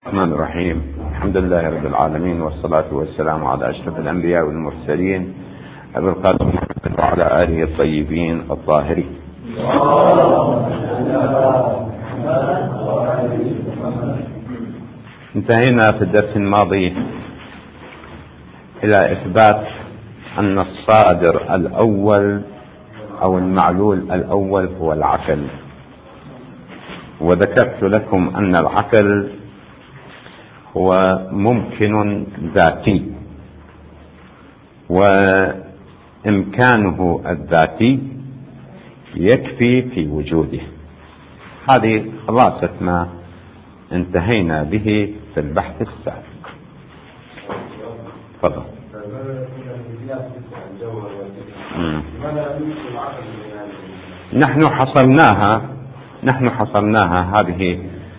الرحمن الرحيم. الحمد لله رب العالمين، والصلاة والسلام على أشرف الأنبياء والمرسلين أبي القاسم محمد وعلى آله الطيبين الطاهرين. انتهينا في الدرس الماضي إلى إثبات أن الصادر الأول أو المعلول الأول هو العقل، وذكرت لكم أن العقل هو ممكن ذاتي، وإمكانه الذاتي يكفي في وجوده. هذه خلاصة ما انتهينا به في البحث السابق. تفضل. نحن حصرناها هذه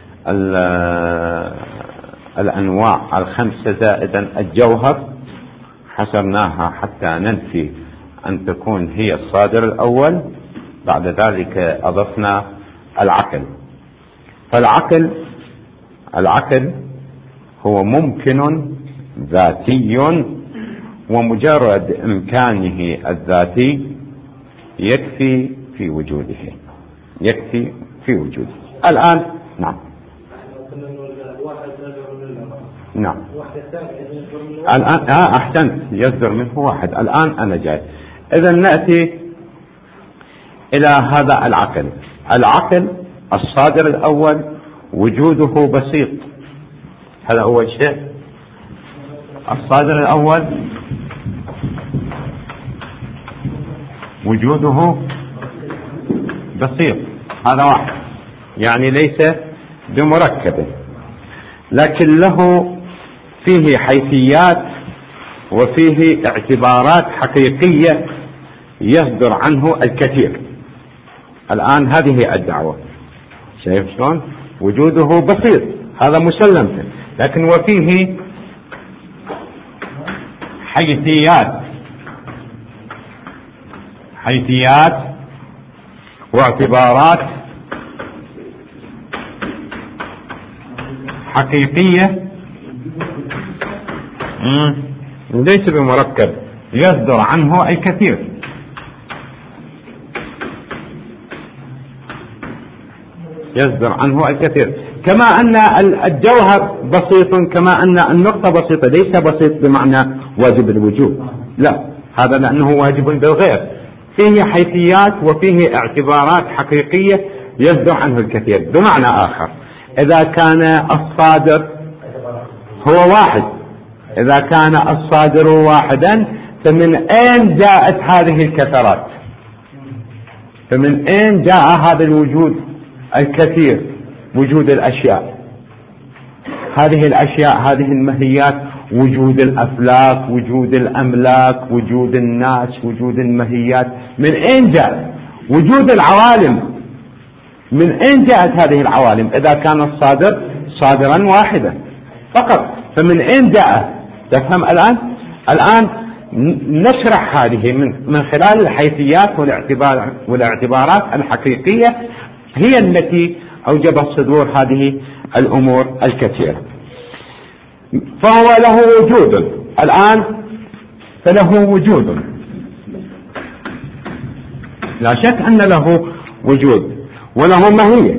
الأنواع الخمسة زائدا الجوهر، حصرناها حتى ننفي أن تكون هي الصادر الأول. بعد ذلك أضفنا العقل. فالعقل هو ممكن ذاتي، ومجرد إمكانه الذاتي يكفي في وجوده. الآن نعم الآن أحسنت، يصدر منه واحد. الآن أنا جاي. إذا نأتي إلى هذا العقل الصادر الأول وجوده بسيط. هذا أول شيء. الصادر الأول وجوده بسيط، هذا واحد، يعني ليس بمركب، لكن له فيه حيثيات وفيه اعتبارات حقيقية يصدر عنه الكثير. الآن هذه الدعوة، شايف شلون؟ وجوده بسيط، هذا مسلم، لكن وفيه حيثيات واعتبارات حقيقية ليس بمركب يصدر عنه الكثير. كما أن الجوهر بسيط، كما أن النقطة بسيطة، ليس بسيط بمعنى واجب الوجود، لا، هذا لأنه واجب بالغير، فيه حيثيات وفيه اعتبارات حقيقية يصدر عنه الكثير. بمعنى آخر، إذا كان الصادر هو واحد، إذا كان الصادر واحدا، فمن أين جاءت هذه الكثرات؟ فمن أين جاء هذا الوجود الكثير؟ وجود الأشياء، هذه الأشياء، هذه المهيات، وجود الأفلاك، وجود الأملاك، وجود الناس، وجود المهيات، من أين جاء؟ وجود العوالم، من أين جاءت هذه العوالم؟ إذا كان الصادر صادرا واحدا فقط، فمن أين جاء؟ تفهم الآن نشرح هذه من خلال الحيثيات والاعتبارات الحقيقية، هي التي أوجبت صدور هذه الأمور الكثيرة. فهو له وجود الآن، فله وجود، لا شك أن له وجود وله ماهية،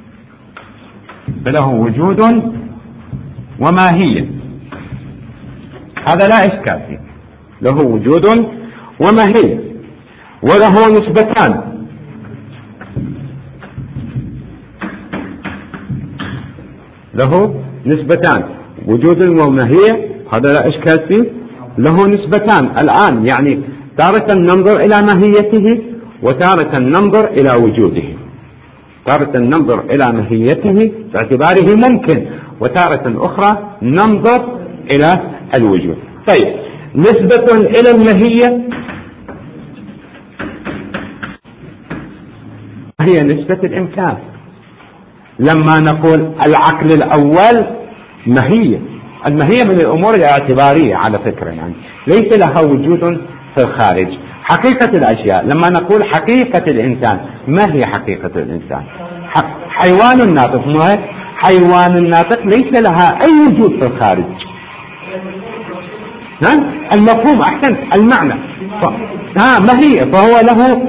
فله وجود وماهية، هذا لا إشكال فيه. له وجود وماهية، وله نسبتان، وجود وماهية، هذا لا إشكال فيه. له نسبتان الآن، يعني تارة ننظر إلى ماهيته وتارة ننظر إلى وجوده. تارة ننظر إلى ماهيته باعتباره ممكن، وتارة أخرى ننظر إلى الوجود. طيب، نسبة إلى الماهية هي نسبة الإمكان. لما نقول العقل الأول ماهية، الماهية من الأمور الاعتبارية على فكرة، يعني ليس لها وجود في الخارج. حقيقة الأشياء، لما نقول حقيقة الإنسان، ما هي حقيقة الإنسان؟ حيوان ناطق، حيوان الناطق ليس لها أي وجود في الخارج. المفهوم أحسنت، المعنى ماهية، فهو له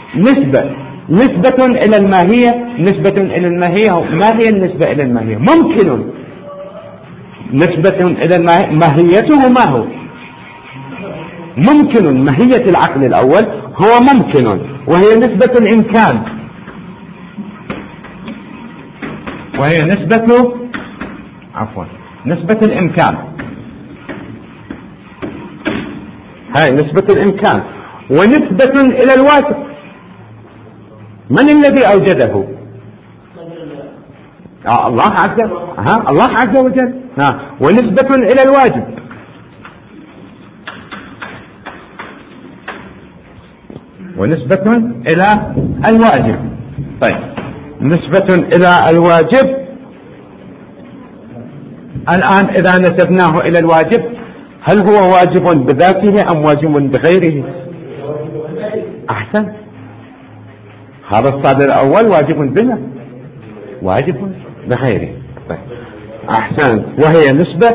نسبة إلى الماهية، نسبة إلى الماهية. ما هي النسبة إلى الماهية؟ ممكن نسبة إلى الماهية، ماهيته ما هو؟ ممكن. ماهية العقل الأول هو ممكن، وهي نسبة الإمكان، وهي نسبة الإمكان. هاي نسبة الإمكان، ونسبة إلى الواجب. من الذي أوجده؟ الله عز وجل. ونسبة إلى الواجب، ونسبة إلى الواجب. طيب، نسبة إلى الواجب. الآن إذا نسبناه إلى الواجب، هل هو واجب بذاته أم واجب بغيره؟ أحسن، هذا الصادر الأول واجب بغيره. طيب. أحسن، وهي نسبة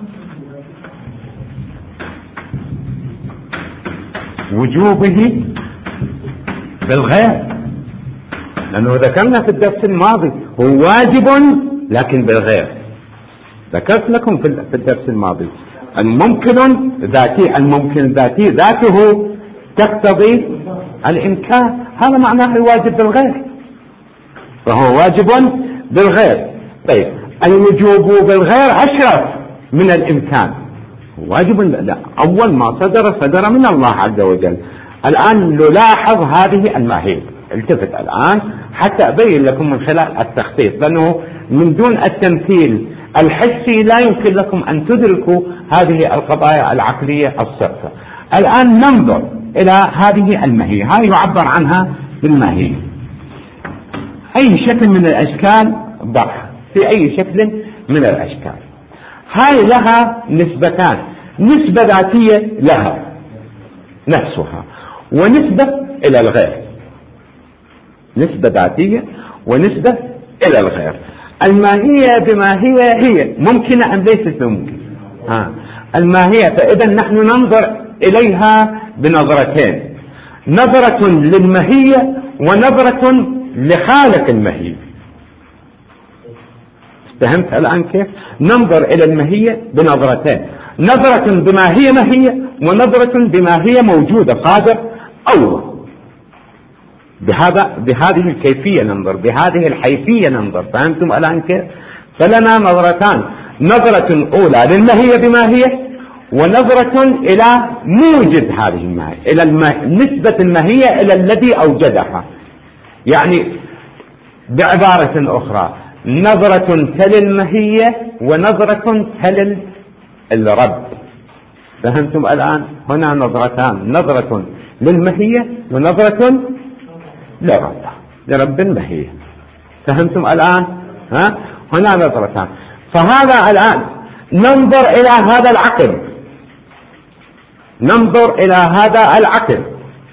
وجوبه بالغير، لأنه ذكرنا في الدرس الماضي هو واجب لكن بالغير. ذكرت لكم في الدرس الماضي الممكن ذاتي ذاته تقتضي الإمكان، هذا معناه الواجب بالغير، فهو واجب بالغير. طيب، الوجوب بالغير أشرف من الإمكان، واجب. لا، أول ما صدر من الله عز وجل. الآن نلاحظ هذه الماهية. التفت الآن حتى أبين لكم من خلال التخطيط، لأنه من دون التمثيل الحسي لا يمكن لكم أن تدركوا هذه القضايا العقلية الصرفة. الآن ننظر إلى هذه الماهية، هاي يعبر عنها بالماهية. أي شكل من الأشكال ضعها في أي شكل من الأشكال. هاي لها نسبتان، نسبة ذاتية لها نفسها، ونسبة إلى الغير. نسبة ذاتية ونسبة إلى الغير. الماهية بما هي ممكنة أم ليست بممكنة؟ الماهية، فإذا نحن ننظر إليها بنظرتين، نظرة للماهية ونظرة لخالق الماهية. فهمت الآن كيف؟ ننظر إلى الماهية بنظرتين، نظرة بما هي ماهية، ونظرة بما هي موجودة قادر الله. بهذه الكيفية ننظر، بهذه الحيثية ننظر. فهمتم الآن كيف؟ فلنا نظرتان، نظرة أولى للماهية بما هي، ونظرة إلى موجد هذه الماهية، إلى نسبة الماهية إلى الذي أوجدها. يعني بعبارة أخرى، نظرة تلي الماهية ونظرة تلي الرب. فهمتم الآن؟ هنا نظرتان، نظرة للماهية ونظرة لرب الماهية. فهمتم الآن؟ هنا نظرتان. فهذا الآن ننظر إلى هذا العقل، ننظر إلى هذا العقل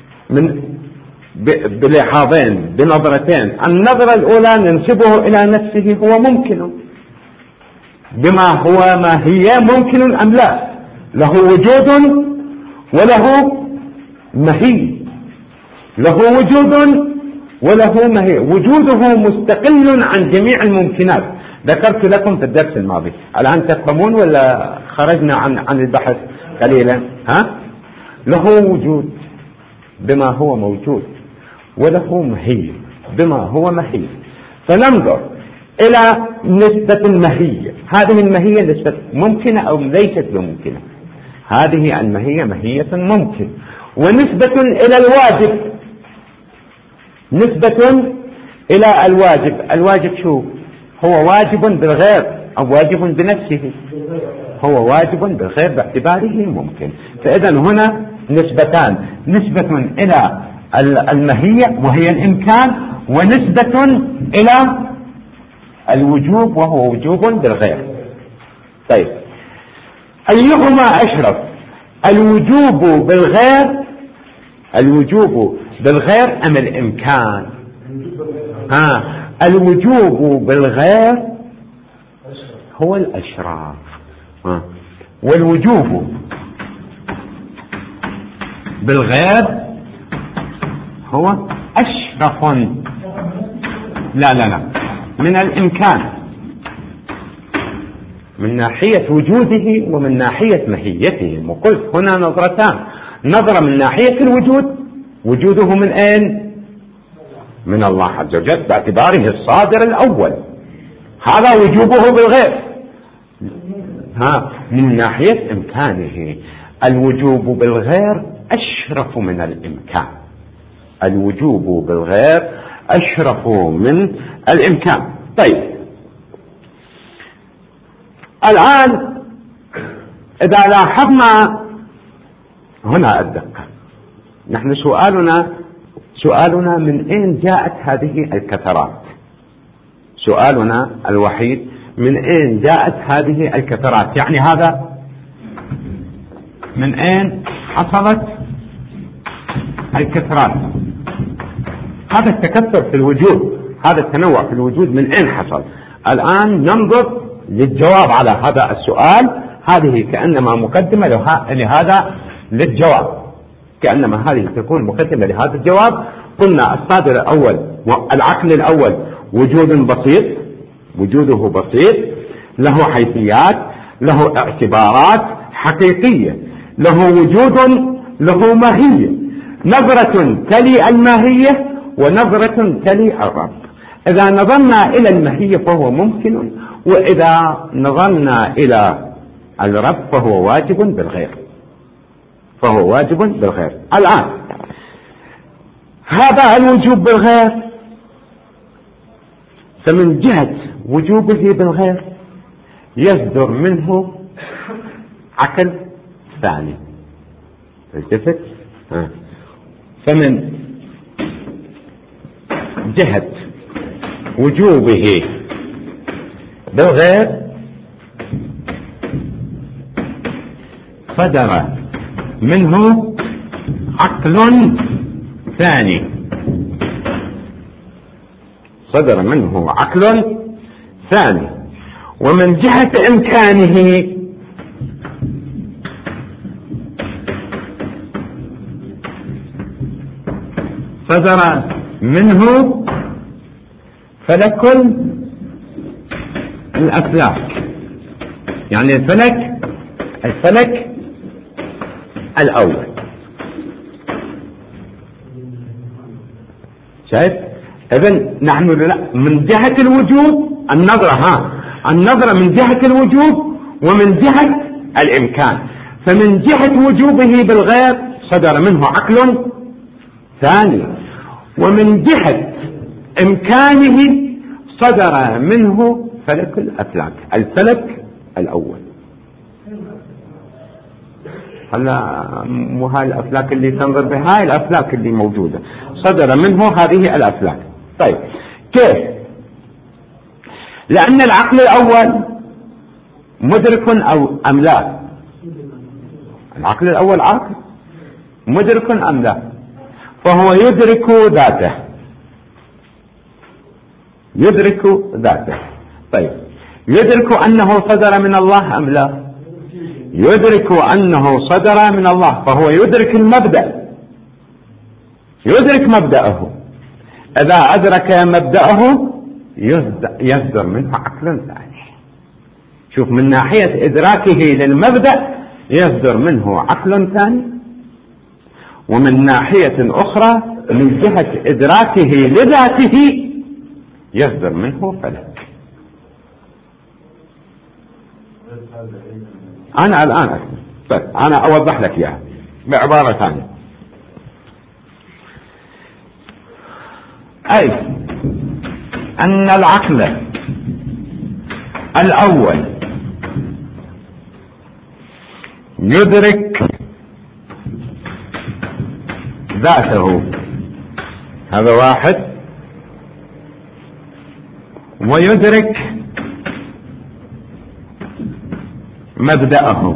بلحاظين، بنظرتين. النظرة الأولى ننسبه إلى نفسه، هو ممكن بما هو ماهية، ممكن أم لا؟ له وجود وله ماهية، له وجود وله ماهية. وجوده مستقل عن جميع الممكنات، ذكرت لكم في الدرس الماضي. الآن تفهمون ولا خرجنا عن البحث قليلا؟ له وجود بما هو موجود، وله ماهية بما هو ماهية. فننظر إلى نسبة الماهية. هذه الماهية نسبة ممكنة أو ليست بممكنة؟ هذه الماهية ماهية ممكن. ونسبة إلى الواجب، نسبة إلى الواجب. الواجب شو هو؟ واجب بالغير أو واجب بنفسه؟ هو واجب بالغير باعتباره ممكن. فإذا هنا نسبتان، نسبة إلى الماهية وهي الإمكان، ونسبة إلى الوجوب وهو وجوب بالغير. طيب، أيهما أشرف؟ الوجوب بالغير أم الإمكان؟ الوجوب بالغير هو الأشراف. والوجوب بالغير هو أشرف، لا من الإمكان، من ناحية وجوده ومن ناحية ماهيته. وقلت هنا نظرتان، نظرة من ناحية الوجود، وجوده من أين؟ من الله عز وجل باعتباره الصادر الأول، هذا وجوبه بالغير. من ناحية إمكانه، الوجوب بالغير أشرف من الإمكان، الوجوب بالغير أشرف من الإمكان. طيب الآن إذا لاحظنا هنا الدقة، نحن سؤالنا من أين جاءت هذه الكثرات؟ سؤالنا الوحيد من أين جاءت هذه الكثرات؟ يعني هذا من أين حصلت الكثرات؟ هذا التكثر في الوجود، هذا التنوع في الوجود من أين حصل؟ الآن ننظر للجواب على هذا السؤال. هذه كأنما مقدمة لهذا للجواب، كأنما هذه تكون مقدمة لهذا الجواب. قلنا الصادر الأول والعقل الأول وجود بسيط، وجوده بسيط، له حيثيات، له اعتبارات حقيقية، له وجود، له ماهية، نظرة تلي الماهية ونظرة تلي الرب. إذا نظرنا إلى الماهية فهو ممكن، وإذا نظرنا إلى الرب فهو واجب بالغير، فهو واجب بالغير. الآن هذا الوجوب بالغير، فمن جهة وجوبه بالغير يصدر منه عقل ثاني. التفت، فمن جهة وجوبه بالغير صدر منه عقل ثاني، صدر منه عقل ثاني. ومن جهة إمكانه صدر منه فلك الأفلاك، يعني الفلك الأول. شايف؟ إذن نحن من جهة الوجوب النظرة من جهة الوجوب ومن جهة الإمكان. فمن جهة وجوبه بالغير صدر منه عقل ثاني، ومن جهة إمكانه صدر منه فلك الأفلاك، الفلك الأول. هلا مو هاي الأفلاك اللي تنظر بها، هاي الأفلاك اللي موجودة صدر منه هذه الأفلاك. طيب كيف؟ لأن العقل الأول مدرك أم لا؟ العقل الأول عاقل مدرك أم لا؟ فهو يدرك ذاته، يدرك ذاته. طيب يدرك أنه صدر من الله أم لا؟ يدرك أنه صدر من الله، فهو يدرك المبدأ، يدرك مبدأه. إذا أدرك مبدأه يصدر منه عقل ثاني. شوف، من ناحية إدراكه للمبدأ يصدر منه عقل ثاني، ومن ناحية أخرى من جهة إدراكه لذاته يصدر منه فلك. أنا الآن أكمل، أنا أوضح لك إياها بعبارة ثانية. أي أن العقل الأول يدرك ذاته، هذا واحد، ويدرك مبدأه،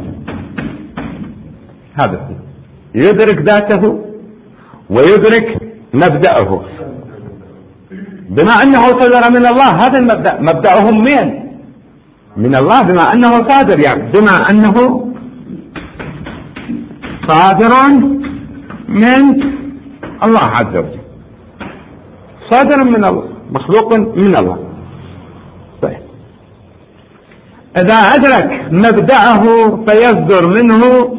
هذا يدرك ذاته ويدرك مبدأه. بما أنه صدر من الله، هذا المبدأ مبدأهم من من الله بما أنه صادر، يعني بما أنه صادر من الله عز وجل، صادر من الله، مخلوق من الله. طيب إذا أدرك مبدأه فيصدر منه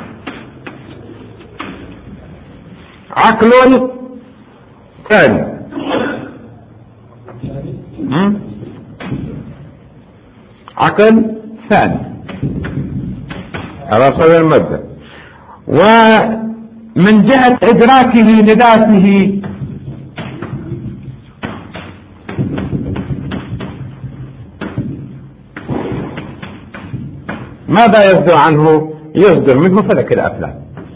عقل ثاني. عقل ثاني على صدر المبدأ. ومن جهة إدراكه لذاته ماذا يصدر عنه؟ يصدر منه فلك الأفلاك.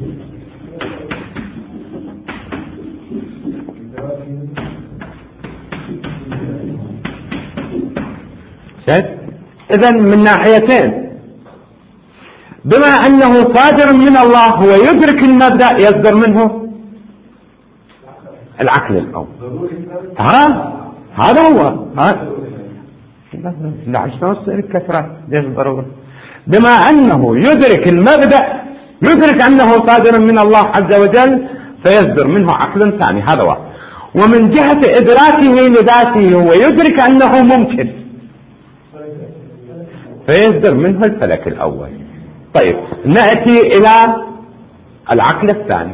إذن من ناحيتين، بما أنه صادر من الله هو يدرك المبدأ، يصدر منه العقل الأول. هذا هو لا عشان الكثرة ليش ضروري. بما أنه يدرك المبدأ، يدرك أنه صادر من الله عز وجل، فيصدر منه عقل ثاني. هذا واحد. ومن جهة إدراكه لذاته هو يدرك أنه ممكن، فيصدر منه الفلك الأول. طيب نأتي إلى العقل الثاني.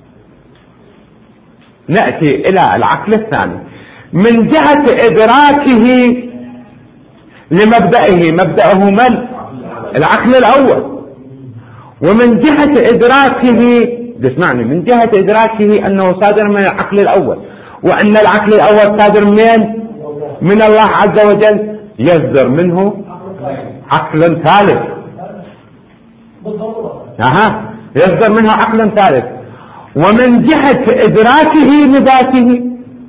نأتي إلى العقل الثاني من جهة إدراكه لمبدأه. مبدأه من؟ العقل الأول. ومن جهة إدراكه، اسمعني، من جهة إدراكه أنه صادر من العقل الأول، وأن العقل الأول صادر من الله عز وجل، يصدر منه عقل ثالث. يصدر منه عقل ثالث. ومن جهة إدراكه لذاته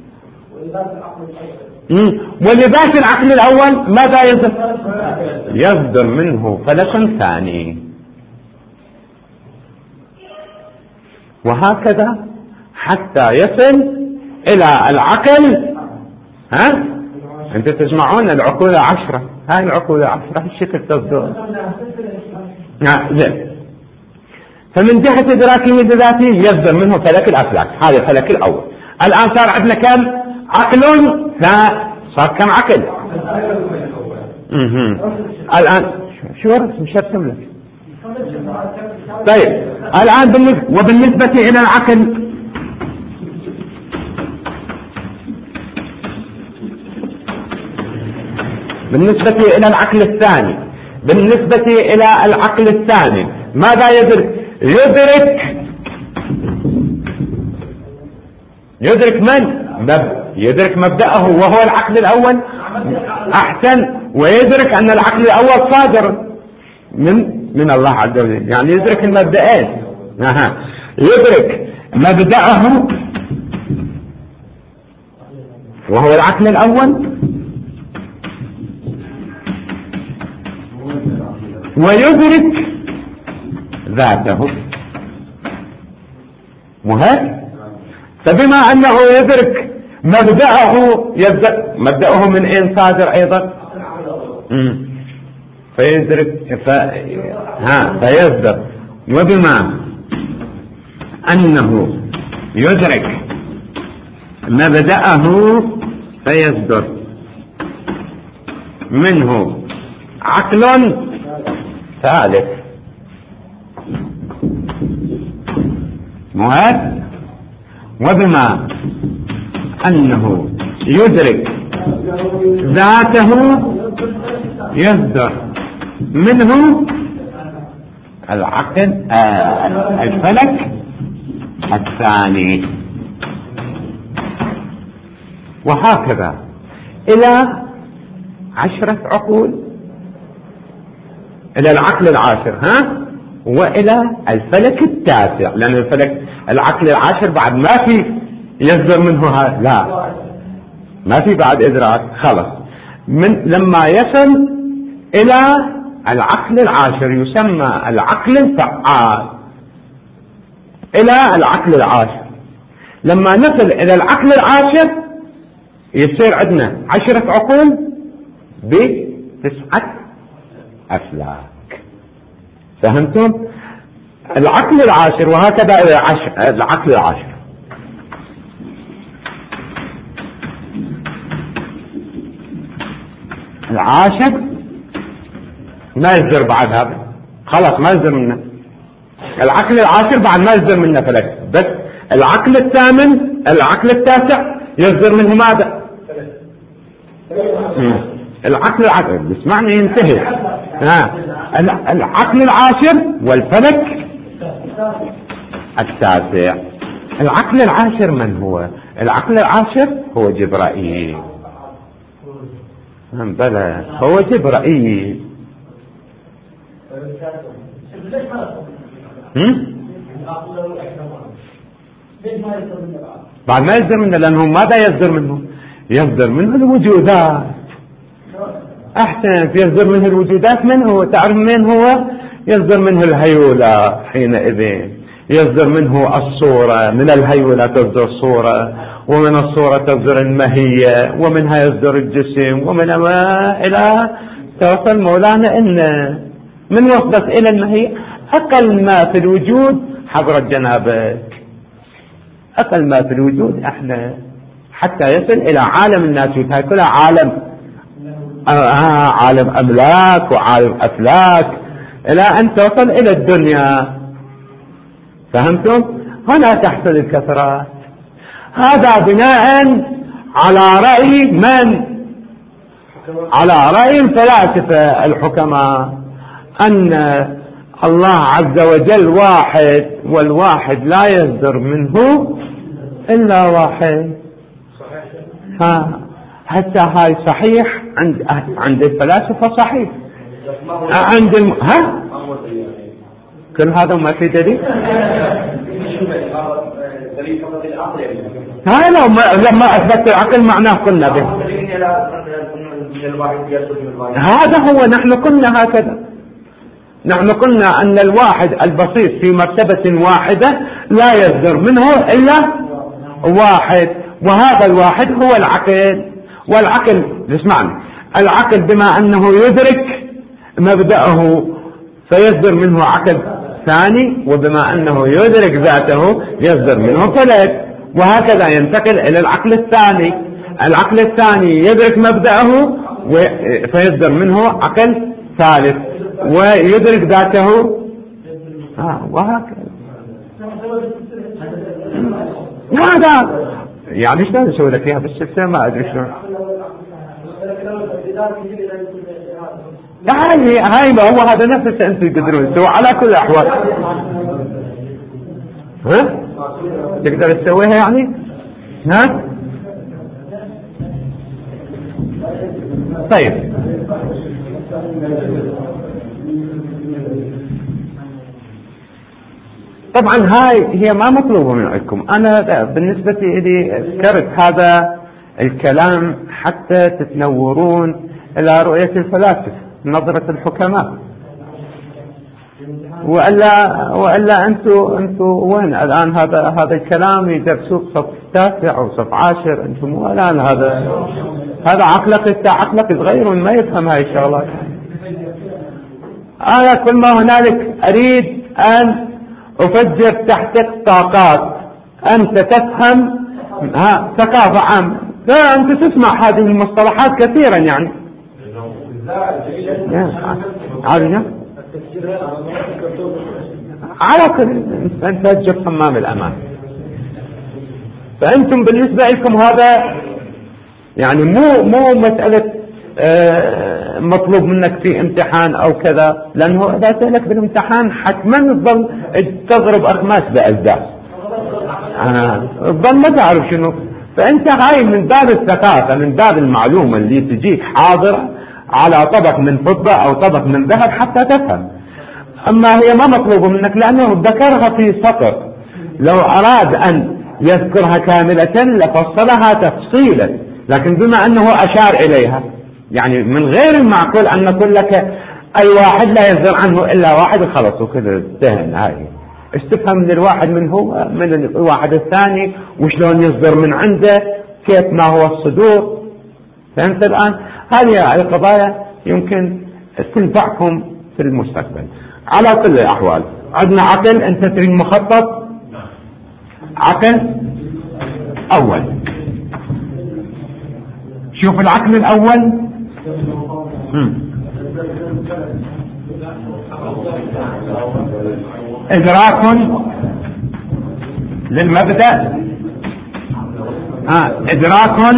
ولذات العقل الأول ماذا يصدر؟ يصدر منه فلك ثاني. وهكذا حتى يصل إلى العقل. أنت تسمعون العقول 10، هاي العقول 10 الشكل تصدر. زين. فمن جهة إدراكه لذاته يصدر منه فلك الأفلاك. هذا الفلك الأول. الآن صار عندنا كم عقل؟ صار كم عقل؟ الآن شو رسم شرتم لك. طيب الآن وبالنسبة إلى العقل، بالنسبة إلى العقل الثاني، بالنسبة إلى العقل الثاني ماذا يدرك؟ يدرك من؟ يدرك مبدأه وهو العقل الأول. أحسن. ويدرك أن العقل الأول صادر من الله عز وجل، يعني يدرك المبدأين. يدرك مبدأه وهو العقل الأول، ويدرك ذاته. مهم. فبما أنه يدرك مبدأه من أين صادر أيضا؟ فيدرك فيصدر. وبما أنه يدرك مبدأه فيصدر منه عقل ثالث. مهم. وبما أنه يدرك ذاته يصدر منه العقل الفلك الثاني. وهكذا إلى 10 عقول، إلى العقل العاشر وإلى الفلك التاسع، لأن العقل العاشر بعد ما في يصدر منه لا، ما في بعد إدراك خلص. لما يصل إلى العقل العاشر يسمى العقل الفعال. إلى العقل العاشر، لما نصل إلى العقل العاشر يصير عندنا 10 عقول ب9 أفلاك. فهمتم؟ العقل العاشر، وهكذا العقل العاشر. العاشر ما يصدر بعد هذا، خلاص ما يصدر منه. العقل العاشر بعد ما يصدر منه فلك، بس العقل الثامن العقل التاسع يصدر منه ماذا؟ العقل العاشر اسمعني ينتهي. العقل العاشر والفلك التاسع. العقل العاشر من هو؟ العقل العاشر هو جبرائيل. بلى هو جبرائيل. بعد ما يصدر منه، لأنه ماذا يصدر منه؟ يصدر منه الوجودات. أحسن، يصدر منه الوجودات. من هو؟ تعرف من هو؟ يصدر منه الهيولة. حينئذ يصدر منه الصورة، من الهيولة تصدر صورة، ومن الصورة تصدر المهية، ومنها يصدر الجسم، ومن ما إلى توصل مولانا إن من وصلت إلى المهية أقل ما في الوجود حضرة جنابك، أقل ما في الوجود احنا، حتى يصل إلى عالم الناسوت. هاي كلها عالم عالم أملاك وعالم أفلاك إلى أن توصل إلى الدنيا. فهمتم؟ هنا تحصل الكثرات. هذا بناء على رأي من؟ على رأي الفلاسفة الحكماء، أن الله عز وجل واحد، والواحد لا يصدر منه إلا واحد. حتى هاي صحيح عند الفلاسفة، صحيح عند كل هذا ما في دليل. هذا لما أثبت العقل معناه قلنا به. هذا هو، نحن قلنا هكذا. نحن قلنا أن الواحد البسيط في مرتبة واحدة لا يصدر منه إلا واحد، وهذا الواحد هو العقل. والعقل اسمعني، العقل بما أنه يدرك مبدأه فيصدر منه عقل ثاني، وبما أنه يدرك ذاته يصدر منه فلك، وهكذا ينتقل إلى العقل الثاني. العقل الثاني يدرك مبدأه فيصدر منه عقل ثالث، ويدرك ذاته وهكذا. هذا يعني شلون نسوي لك اياها بالسلسله؟ ما ادري شلون. هاي ما هو هذا نفسه انتم تقدرون تسوي على كل الاحوال. تقدر تسويها يعني؟ طيب طبعا هاي هي ما مطلوبة من عندكم. أنا بالنسبة لي ذكرت هذا الكلام حتى تتنورون إلى رؤية الفلاسفة، نظرة الحكماء، وإلا أنتم وين الآن؟ هذا الكلام يدرسوه صف 9 أو صف 10. أنتم الآن هذا عقلك صغير ما يفهم هاي الشغلات. أنا كل ما هنالك أريد أن أفجر تحتك طاقات، أنت تفهم ثقافة عامة. لا أنت تسمع هذه المصطلحات كثيرا يعني. على كل أنت تجد حمام الأمان. فأنتم بالنسبة لكم هذا يعني مو مسألة مطلوب منك في امتحان او كذا، لانه اذا سألك بالامتحان حتما تظل تضرب اخماس بأزداد، تظل ما تعرف شنو. فانت هاي من باب الثقافة، من باب المعلومة اللي تجيك حاضرة على طبق من فضة او طبق من ذهب حتى تفهم. اما هي ما مطلوب منك، لانه ذكرها في سطر، لو اراد ان يذكرها كاملة لفصلها تفصيلا، لكن بما انه اشار اليها يعني من غير المعقول أن نقول لك أي واحد لا يصدر عنه إلا واحد خلص وكذا انتهى. هاي استفهم من الواحد من هو من الواحد الثاني، وشلون يصدر من عنده، كيف ما هو الصدور. فأنت الآن هذه القضايا يمكن استنفعكم في المستقبل. على كل الأحوال عندنا عقل، أنت تريد مخطط عقل أول. شوف العقل الأول، إدراك للمبدأ، إدراك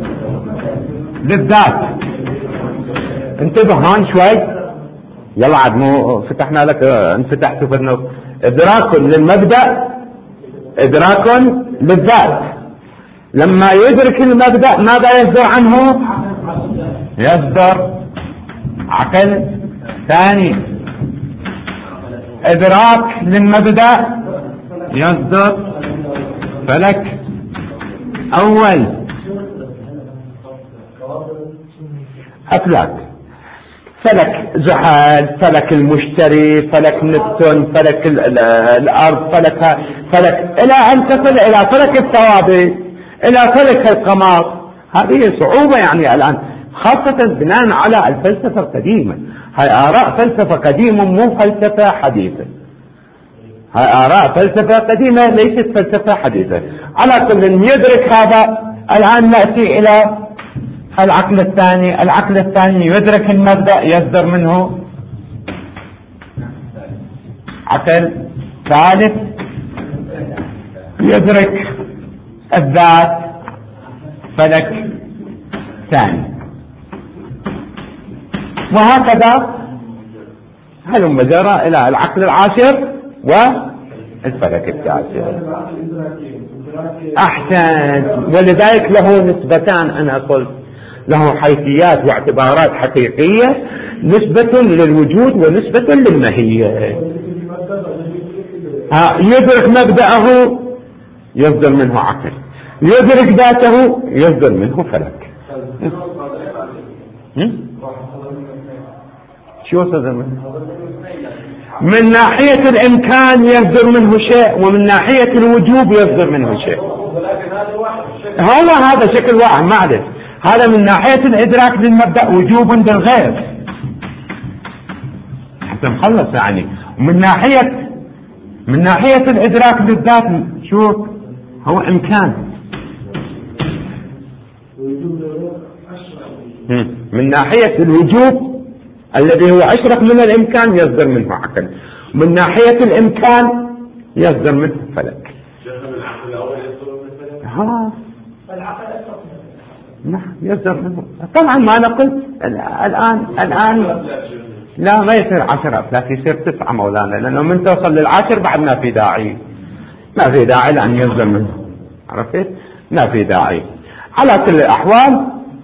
للذات. انتبه هون شوي، يلا عاد مو فتحنا لك انفتحت في النص. إدراك للمبدأ، إدراك للذات. لما يدرك المبدأ ماذا يصدر عنه؟ يصدر عقل ثاني. إدراك للمبدأ يصدر فلك أول. أفلاك، فلك زحل، فلك المشتري، فلك نبتون، فلك الأرض، فلك إلى أن تصل إلى فلك الثوابت، إلى فلك القمر. هذه صعوبة يعني الآن، خاصة بناء على الفلسفة القديمة. هاي آراء فلسفة قديمة مو فلسفة حديثة، هاي آراء فلسفة قديمة ليست فلسفة حديثة. على كل يدرك هذا. الآن نأتي إلى العقل الثاني. العقل الثاني يدرك المبدأ، يصدر منه عقل ثالث، يدرك الذات فلك ثاني، وهكذا هلم جرى إلى العقل العاشر والفلك التاسع. أحسن. ولذلك له نسبتان، أنا قلت له حيثيات واعتبارات حقيقية، نسبة للوجود ونسبة للماهية. يدرك مبدأه يصدر منه عقل، يدرك ذاته يصدر منه فلك. شو صدر منه؟ من ناحية الإمكان يصدر منه شيء، ومن ناحية الوجوب يصدر منه شيء. هو هذا شكل واحد، معلش. هذا من ناحية الإدراك للمبدأ وجوب بالغير حتى نخلص يعني. من ناحية الإدراك للذات شوف هو إمكان. من ناحية الوجوب الذي هو أشرف من الإمكان يصدر منه عقل، من ناحية الإمكان يصدر منه فلك. نعم يصدر منه. طبعا ما نقول الآن لا ما يصير 10 أفلاك، يصير 9 مولانا، لأنه من توصل لل10 بعد ما في داعي، ما في داعي لأن يصدر منه. عرفت؟ ما في داعي. على كل الأحوال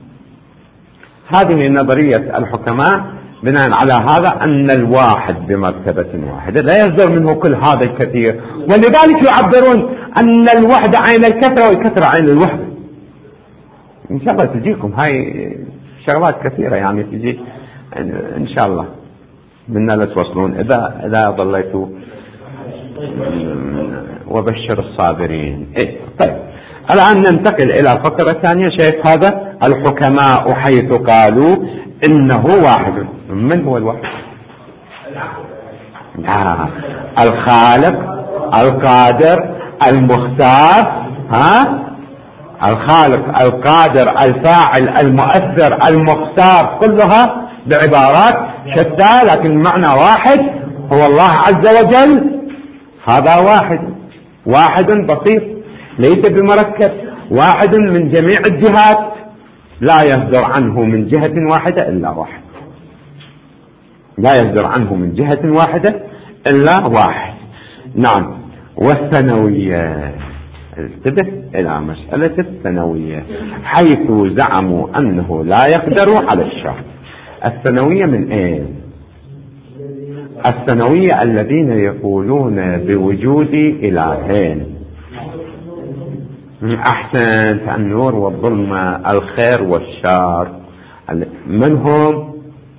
هذه نظرية الحكماء بناء على هذا أن الواحد بمرتبة واحدة لا يصدر منه كل هذا الكثير، ولذلك يعبرون أن الوحدة عين الكثرة والكثرة عين الوحدة. إن شاء الله تجيكم هاي شغلات كثيرة يعني تجي إن شاء الله منا لا توصلون إذا ضليتوا. وبشر الصابرين. طيب الآن ننتقل إلى فقرة ثانية. شايف هذا الحكماء حيث قالوا إنه واحد. من هو الواحد؟ الخالق القادر المختار. الخالق القادر الفاعل المؤثر المختار، كلها بعبارات شتى لكن المعنى واحد، هو الله عز وجل. هذا واحد بسيط ليس بمركب، واحد من جميع الجهات، لا يصدر عنه من جهة واحدة إلا واحد، لا يصدر عنه من جهة واحدة إلا واحد. نعم. والثانوية، انتبه إلى مسألة الثانوية، حيث زعموا أنه لا يقدر على الشر. الثانوية من إيه؟ الثانوية الذين يقولون بوجود إلهين. أحسن. النور والظلمة، الخير والشر، من هم؟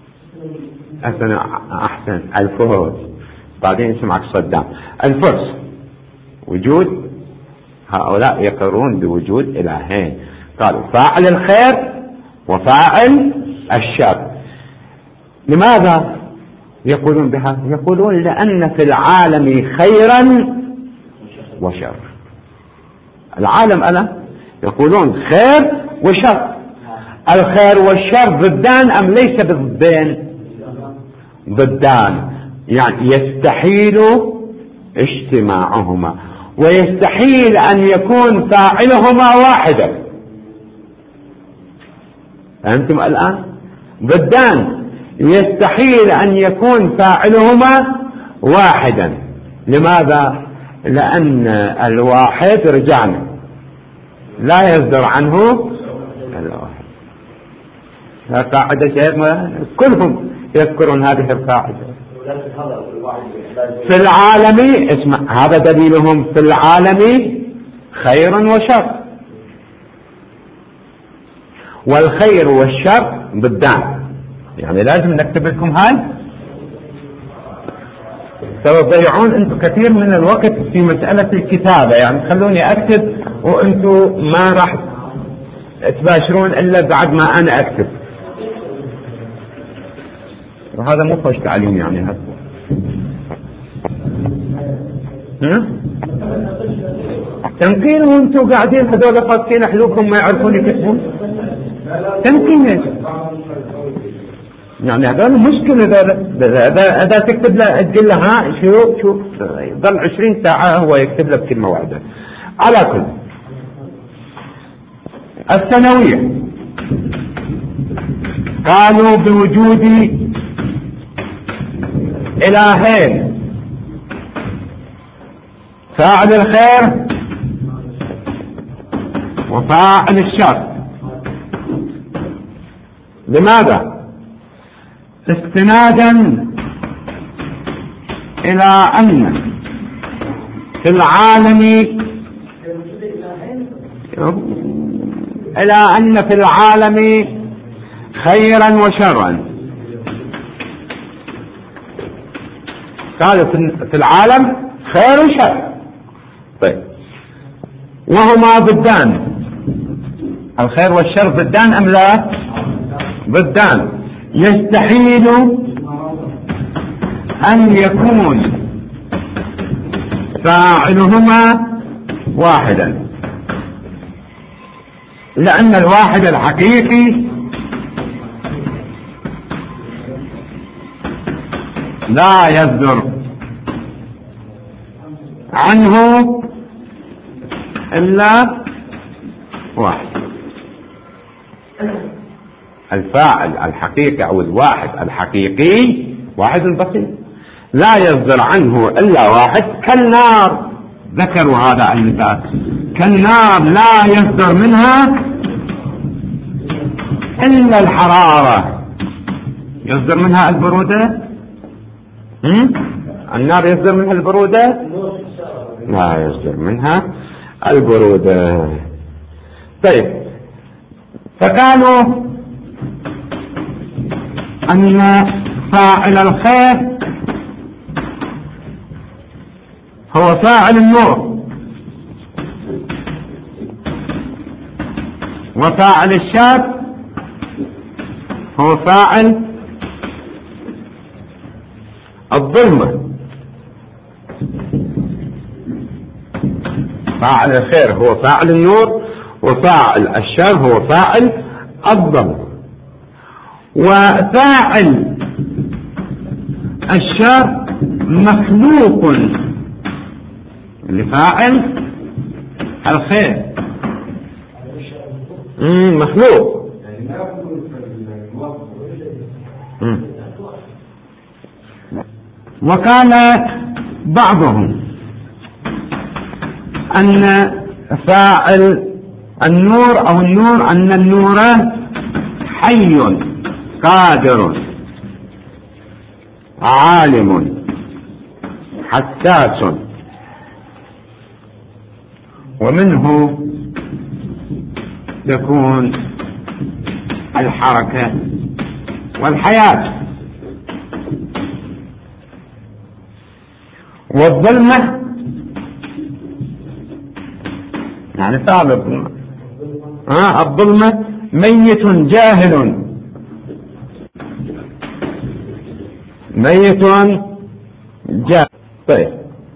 أحسن. الفرس. بعدين اسمعك صدام. الفرس وجود، هؤلاء يقرون بوجود إلهين، قالوا فاعل الخير وفاعل الشر. لماذا يقولون بها؟ يقولون لأن في العالم خيرا وشر. العالم ألا يقولون خير وشر، الخير والشر ضدان أم ليس بالضدين؟ ضدان، يعني يستحيل اجتماعهما ويستحيل أن يكون فاعلهما واحدا. فهمتم الآن؟ ضدان يستحيل أن يكون فاعلهما واحدا. لماذا؟ لأن الواحد رجعنا لا يصدر عنه الواحد. قاعدة شيخنا كلهم يذكرون هذه القاعدة في العالم. اسمع، هذا دليلهم في العالم خير وشر، والخير والشر ضدان. يعني لازم نكتب لكم هاي، تضيعون انتم كثير من الوقت في مسألة الكتابة. يعني خلوني اكتب وانتم ما راح تباشرون الا بعد ما انا اكتب، وهذا مو خوش تعليم يعني. هذا تمكين وانتم قاعدين هذول فاكين حلوكم ما يعرفون يكتبون تمكين. يعني هذول مشكلة. إذا تكتب له تقول له ها شوف ظل 20 ساعة هو يكتب لك كلمة واحدة. على كل الثانوية قالوا بوجود إلهين، فاعل الخير وفاعل الشر. لماذا؟ استنادا إلى أن في العالم خيرا وشرا. قالوا في العالم خير وشر. طيب، وهما ضدان، الخير والشر ضدان أم لا؟ ضدان. يستحيل أن يكون فاعلهما واحدا، لأن الواحد الحقيقي لا يصدر عنه إلا واحد. الفاعل الحقيقي أو الواحد الحقيقي واحد بسيط لا يصدر عنه إلا واحد. كالنار، ذكروا هذا المثال، كالنار لا يصدر منها إلا الحرارة. يصدر منها البرودة؟ النار يصدر منها البرودة؟ لا يصدر منها البرودة. طيب، فقالوا أن فاعل الخير هو فاعل النور، وفاعل الشر هو فاعل الظلمة. فاعل الخير هو فاعل النور، وفاعل الشر هو فاعل الظلمة. وفاعل الشر مخلوق لفاعل الخير، مخلوق. وقال بعضهم أن فاعل النور أو النور أن النور حي قادر عالم حساس، ومنه تكون الحركة والحياة. والظلمة يعني فعل الظلمة، الظلمة ميت جاهل ميت جاء. طيب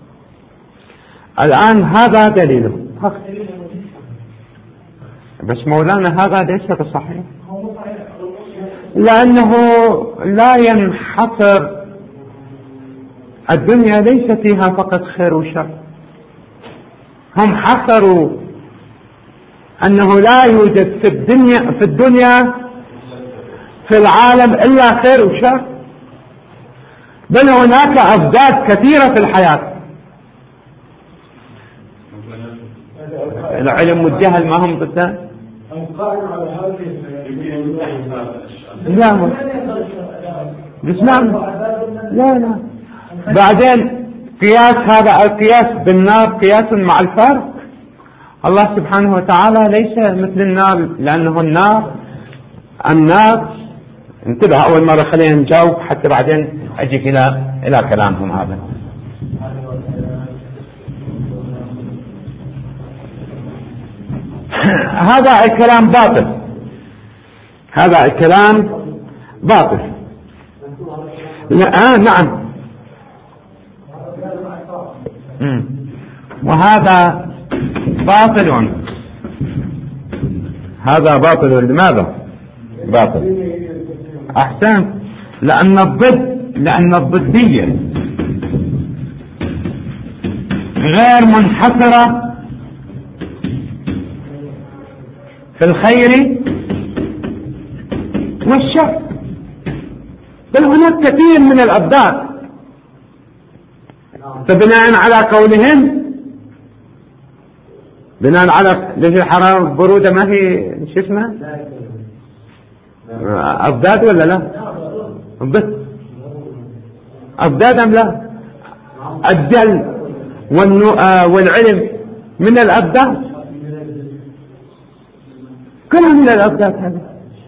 الآن هذا دليله، بس مولانا هذا ليس بصحيح، لأنه لا ينحصر، الدنيا ليس فيها فقط خير وشر. هم حصروا أنه لا يوجد في الدنيا في العالم إلا خير وشر، بل هناك أضداد كثيرة في الحياة. العلم والجهل ما هم ضدان؟ لا بسمعنا، لا بعدين قياس، هذا القياس بالنار قياس مع الفرق. الله سبحانه وتعالى ليس مثل النار، لأنه النار انتبه أول مرة، خلينا نجاوب حتى بعدين أجيك إلى كلامهم. هذا الكلام باطل، هذا الكلام باطل. نعم، وهذا باطل. هذا باطل. لماذا باطل؟ أحسن، لأن الضدية غير منحصرة في الخير والشر، بل هناك كثير من الأضداد. فبناء على قولهم، بناء على ليش الحرارة والبرودة ما هي شو اسمها أضداد ولا لا؟ أضداد أم لا؟ الجل والعلم من الأضداد، كلها من الأضداد. هذا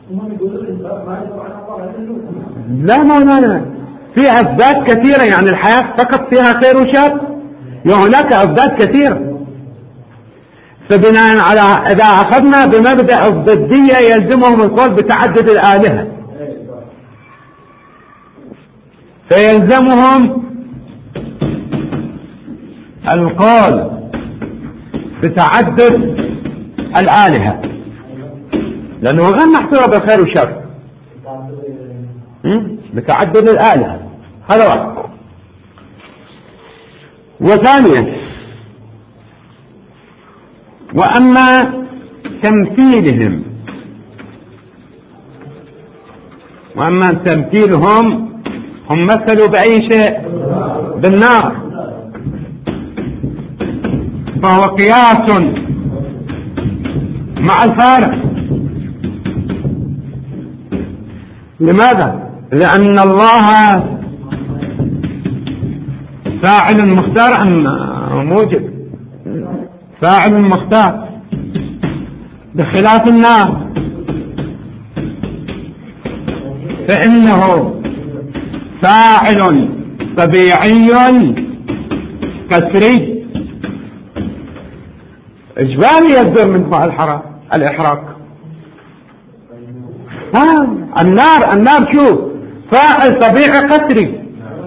لا مولانا، في أضداد كثيرة، يعني الحياة فقط فيها خير وشر؟ هناك أضداد كثيرة. فبناء على إذا أخذنا بمبدأ الضدية يلزمهم القول بتعدد الآلهة، فيلزمهم القول بتعدد الآلهة، لأنه غير محصورة بالخير والشر، بتعدد الآلهة. هذا واحد. وثانيا، وأما تمثيلهم هم مثلوا بأي شيء؟ بالنار، فهو قياس مع الفارق. لماذا؟ لأن الله فاعل مختار أم موجب؟ فاعل مختار، بخلاف النار فإنه فاعل طبيعي كسري إجباري يصدر منه الإحراق. النار شوف، فاعل طبيعي قسري،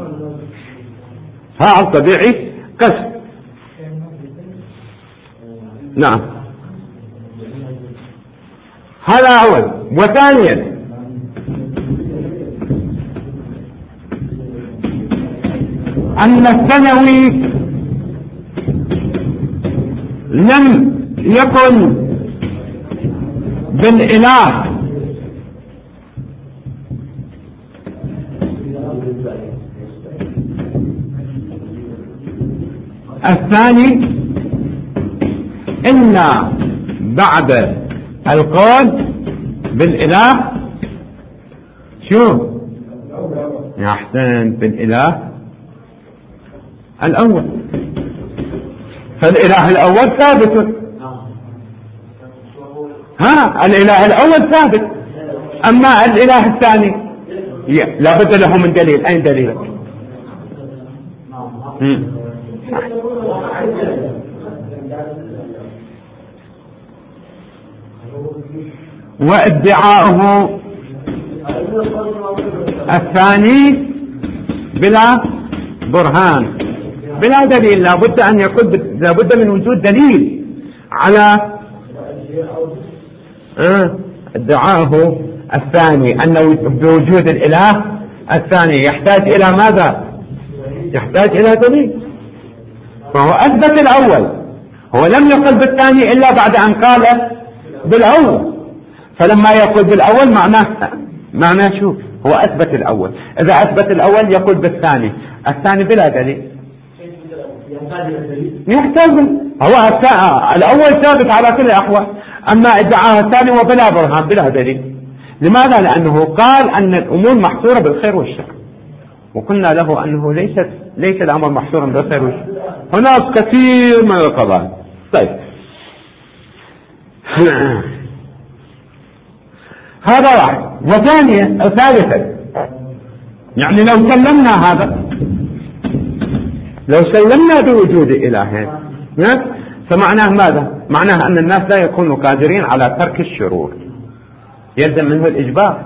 فاعل طبيعي قسر. نعم، هذا أول. وثانيا، أن الثانوي لم يكن بالإله، الثاني إلا بعد القول بالإله. شو يا حسين؟ بالإله الأول، فالإله الأول ثابت. الإله الأول ثابت، أما الإله الثاني لا بد له من دليل. أين دليلك؟ وادعاؤه الثاني بلا برهان بلا دليل. لابد من وجود دليل على ادعاءه الثاني، أنه بوجود الإله الثاني يحتاج إلى ماذا؟ يحتاج إلى دليل. فهو أثبت الأول، هو لم يقل بالثاني إلا بعد أن قال بالأول. فلما يقول بالأول معناه شو؟ هو أثبت الأول. إذا أثبت الأول يقول بالثاني، الثاني بلا دليل يحتاج. هو الأول ثابت على كل الأحوال، أما ادعاه الثاني وبلا برهان بلا دليل. لماذا؟ لأنه قال أن الأمور محصورة بالخير والشر، وقلنا له أنه ليس الأمر محصورا بالخير والشر، هناك كثير من القضايا. طيب هذا واحد. ثالثا، يعني لو سلمنا بوجود إلهين فمعناه ماذا؟ معناه أن الناس لا يكونوا قادرين على ترك الشرور، يلزم منه الإجبار.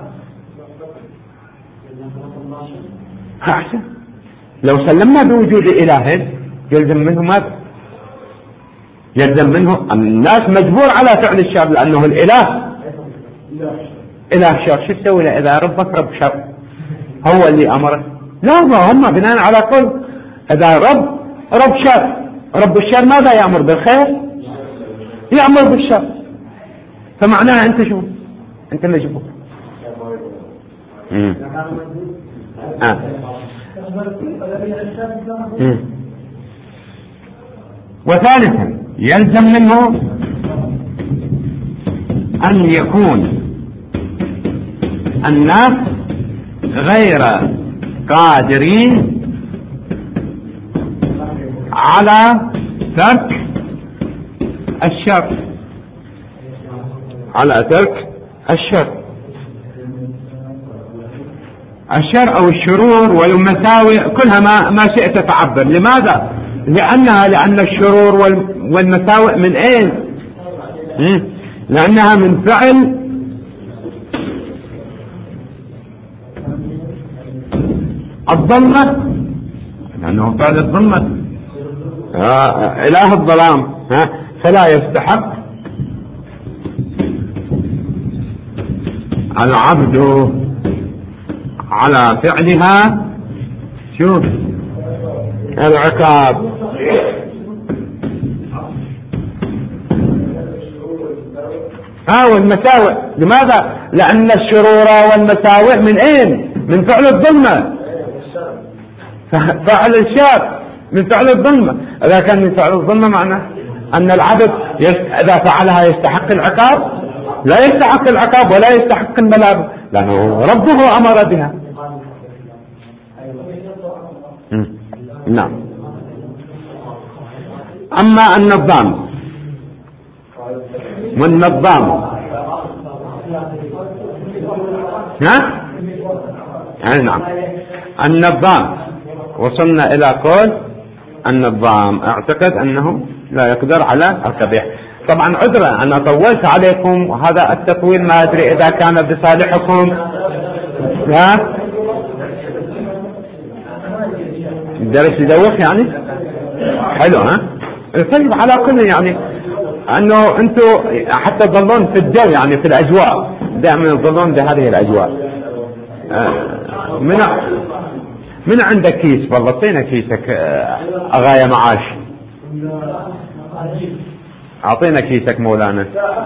أحسن. لو سلمنا بوجود إلهين يلزم منه ماذا؟ يلزم منه الناس مجبور على فعل الشر، لأنه الإله إله شر. شو تسوي له إذا ربك رب شر؟ هو اللي أمره؟ لا، هم بناء على قول إذا رب شر، رب الشر ماذا يأمر؟ بالخير؟ يأمر بالشر. فمعناها أنت شو؟ أنت مجبور. وثالثا، يلزم منه أن يكون الناس غير قادرين على ترك الشر، الشر أو الشرور والمساوئ كلها ما شئت تعبر. لماذا؟ لأن الشرور والمساوئ من أين؟ لأنها من فعل الظلمة، لأنه فعل الظلمة، إله الظلام، فلا يستحق العبد على فعلها شوف العقاب. والمساوئ. لماذا؟ لأن الشرور والمساوئ من أين؟ من فعل الظلمة. فعل الشر من فعل الظلمة. إذا كان من فعل الظلمة معناه أن العبد إذا فعلها يستحق العقاب؟ لا يستحق العقاب ولا يستحق الملام، لأنه ربه أمر بها. نعم. أما النظام والنظام نعم، النظام وصلنا إلى قول النظام اعتقد أنه لا يقدر على القبيح. طبعا عذرا أنا طولت عليكم، وهذا التطويل ما أدري إذا كان بصالحكم. الدرس يدوخ يعني حلو. طيب على كل يعني أنه أنتم حتى تظلون في الجو، يعني في الأجواء، دائما تظلون بهذه الأجواء. من عندك كيس؟ والله اعطينا كيسك أغاية معاش، أعطينا كيسك مولانا.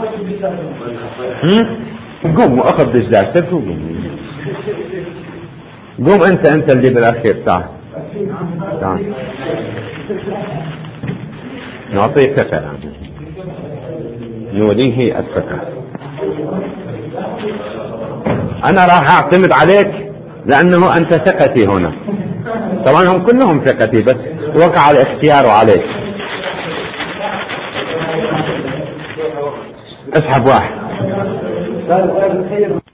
قوم وأخذ دجاجتك قوم أنت اللي بالأخير. تعال نعطيه ثقة، نوليه الثقة. أنا راح أعتمد عليك لأنه أنت ثقتي هنا. طبعا هم كلهم ثقتي، بس وقع الاختيار عليك. اسحب واحد.